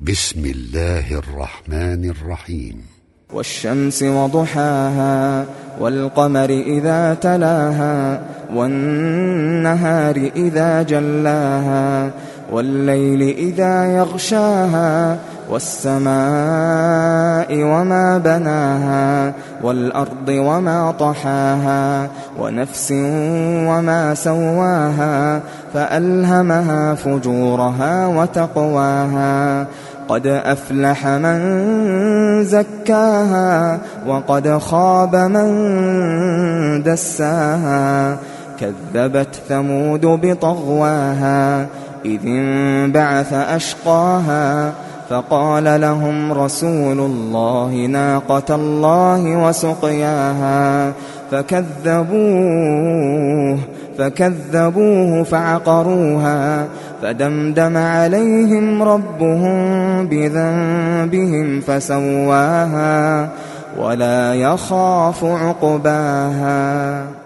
بسم الله الرحمن الرحيم. والشمس وضحاها والقمر إذا تلاها والنهار إذا جلاها والليل إذا يغشاها والسماء وما بناها والأرض وما طحاها ونفس وما سواها فألهمها فجورها وتقواها قد أفلح من زكاها وقد خاب من دساها كذبت ثمود بطغواها إذ انبعث أشقاها فقال لهم رسول الله ناقة الله وسقياها فكذبوه فعقروها فدمدم عليهم ربهم بذنبهم فسواها ولا يخاف عقباها.